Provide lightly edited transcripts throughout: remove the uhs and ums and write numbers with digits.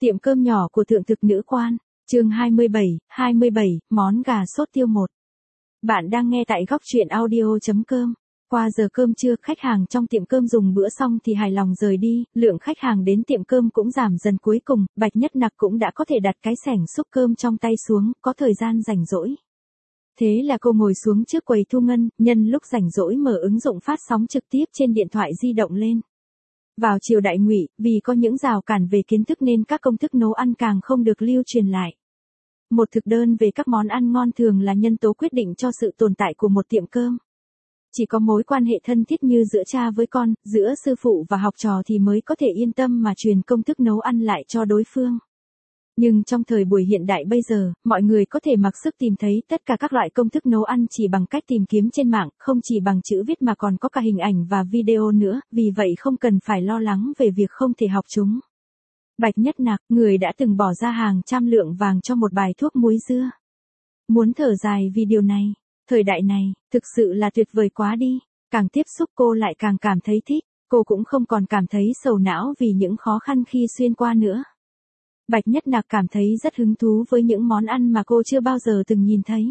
Tiệm cơm nhỏ của thượng thực nữ quan, chương 27, món gà sốt tiêu 1. Bạn đang nghe tại góc truyện audio.com. Qua giờ cơm trưa, khách hàng trong tiệm cơm dùng bữa xong thì hài lòng rời đi, lượng khách hàng đến tiệm cơm cũng giảm dần, cuối cùng, Bạch Nhất Nặc cũng đã có thể đặt cái xẻng xúc cơm trong tay xuống, có thời gian rảnh rỗi. Thế là cô ngồi xuống trước quầy thu ngân, nhân lúc rảnh rỗi mở ứng dụng phát sóng trực tiếp trên điện thoại di động lên. Vào triều đại Ngụy, vì có những rào cản về kiến thức nên các công thức nấu ăn càng không được lưu truyền lại. Một thực đơn về các món ăn ngon thường là nhân tố quyết định cho sự tồn tại của một tiệm cơm. Chỉ có mối quan hệ thân thiết như giữa cha với con, giữa sư phụ và học trò thì mới có thể yên tâm mà truyền công thức nấu ăn lại cho đối phương. Nhưng trong thời buổi hiện đại bây giờ, mọi người có thể mặc sức tìm thấy tất cả các loại công thức nấu ăn chỉ bằng cách tìm kiếm trên mạng, không chỉ bằng chữ viết mà còn có cả hình ảnh và video nữa, vì vậy không cần phải lo lắng về việc không thể học chúng. Bạch Nhất Nặc, người đã từng bỏ ra hàng trăm lượng vàng cho một bài thuốc muối dưa. Muốn thở dài vì điều này, thời đại này, thực sự là tuyệt vời quá đi, càng tiếp xúc cô lại càng cảm thấy thích, cô cũng không còn cảm thấy sầu não vì những khó khăn khi xuyên qua nữa. Bạch Nhất Nặc cảm thấy rất hứng thú với những món ăn mà cô chưa bao giờ từng nhìn thấy.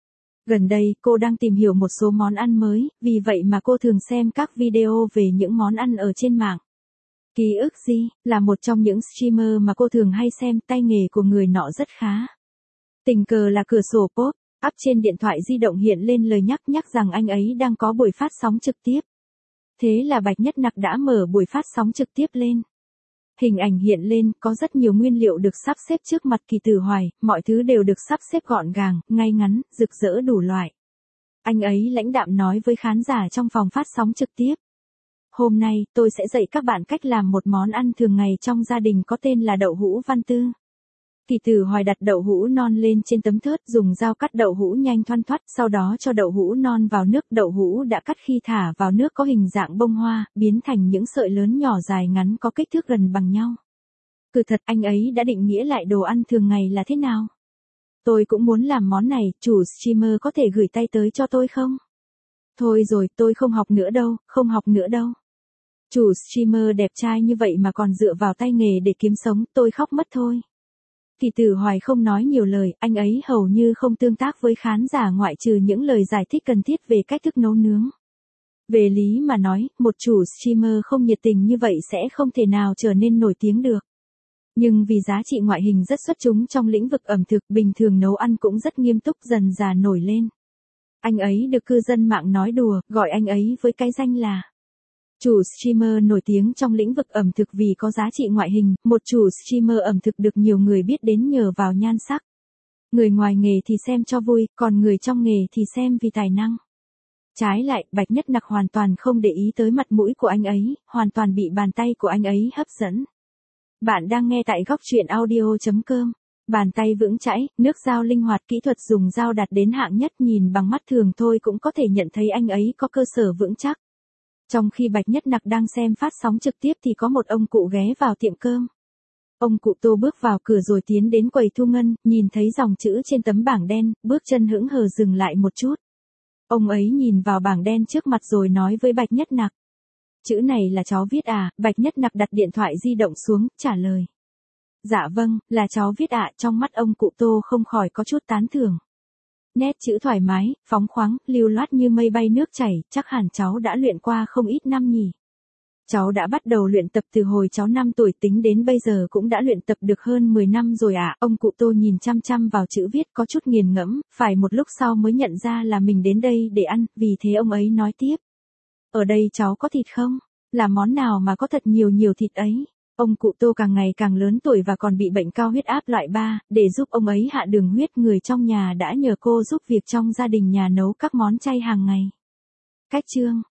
Gần đây, cô đang tìm hiểu một số món ăn mới, vì vậy mà cô thường xem các video về những món ăn ở trên mạng. Ký ức Di là một trong những streamer mà cô thường hay xem, tay nghề của người nọ rất khá. Tình cờ là cửa sổ pop-up trên điện thoại di động hiện lên lời nhắc rằng anh ấy đang có buổi phát sóng trực tiếp. Thế là Bạch Nhất Nặc đã mở buổi phát sóng trực tiếp lên. Hình ảnh hiện lên, có rất nhiều nguyên liệu được sắp xếp trước mặt Kỳ Tử Hoài, mọi thứ đều được sắp xếp gọn gàng, ngay ngắn, rực rỡ đủ loại. Anh ấy lãnh đạm nói với khán giả trong phòng phát sóng trực tiếp. Hôm nay, tôi sẽ dạy các bạn cách làm một món ăn thường ngày trong gia đình có tên là đậu hũ văn tư. Kỳ Tử Hoài đặt đậu hũ non lên trên tấm thớt, dùng dao cắt đậu hũ nhanh thoăn thoắt, sau đó cho đậu hũ non vào nước. Đậu hũ đã cắt khi thả vào nước có hình dạng bông hoa, biến thành những sợi lớn nhỏ dài ngắn có kích thước gần bằng nhau. Cứ thật, anh ấy đã định nghĩa lại đồ ăn thường ngày là thế nào. Tôi cũng muốn làm món này, chủ streamer có thể gửi tay tới cho tôi không? Thôi rồi, tôi không học nữa đâu. Chủ streamer đẹp trai như vậy mà còn dựa vào tay nghề để kiếm sống, tôi khóc mất thôi. Kỳ Tử Hoài không nói nhiều lời, anh ấy hầu như không tương tác với khán giả ngoại trừ những lời giải thích cần thiết về cách thức nấu nướng. Về lý mà nói, một chủ streamer không nhiệt tình như vậy sẽ không thể nào trở nên nổi tiếng được. Nhưng vì giá trị ngoại hình rất xuất chúng trong lĩnh vực ẩm thực, bình thường nấu ăn cũng rất nghiêm túc, dần dà nổi lên. Anh ấy được cư dân mạng nói đùa, gọi anh ấy với cái danh là chủ streamer nổi tiếng trong lĩnh vực ẩm thực vì có giá trị ngoại hình. Một chủ streamer ẩm thực được nhiều người biết đến nhờ vào nhan sắc. Người ngoài nghề thì xem cho vui, còn người trong nghề thì xem vì tài năng. Trái lại, Bạch Nhất Nặc hoàn toàn không để ý tới mặt mũi của anh ấy, hoàn toàn bị bàn tay của anh ấy hấp dẫn. Bạn đang nghe tại góc truyện audio.com. Bàn tay vững chãi, nước dao linh hoạt, kỹ thuật dùng dao đạt đến hạng nhất, nhìn bằng mắt thường thôi cũng có thể nhận thấy anh ấy có cơ sở vững chắc. Trong khi Bạch Nhất Nặc đang xem phát sóng trực tiếp thì có một ông cụ ghé vào tiệm cơm. Ông cụ Tô bước vào cửa rồi tiến đến quầy thu ngân, nhìn thấy dòng chữ trên tấm bảng đen, bước chân hững hờ dừng lại một chút. Ông ấy nhìn vào bảng đen trước mặt rồi nói với Bạch Nhất Nặc. Chữ này là cháu viết à? Bạch Nhất Nặc đặt điện thoại di động xuống, trả lời. Dạ vâng, là cháu viết ạ. Trong mắt ông cụ Tô không khỏi có chút tán thưởng. Nét chữ thoải mái, phóng khoáng, lưu loát như mây bay nước chảy, chắc hẳn cháu đã luyện qua không ít năm nhỉ. Cháu đã bắt đầu luyện tập từ hồi cháu 5 tuổi, tính đến bây giờ cũng đã luyện tập được hơn 10 năm rồi ạ. Ông cụ Tô nhìn chăm chăm vào chữ viết có chút nghiền ngẫm, phải một lúc sau mới nhận ra là mình đến đây để ăn, vì thế ông ấy nói tiếp. Ở đây cháu có thịt không? Là món nào mà có thật nhiều thịt ấy? Ông cụ Tô càng ngày càng lớn tuổi và còn bị bệnh cao huyết áp loại 3, để giúp ông ấy hạ đường huyết, người trong nhà đã nhờ cô giúp việc trong gia đình nhà nấu các món chay hàng ngày. Cách chương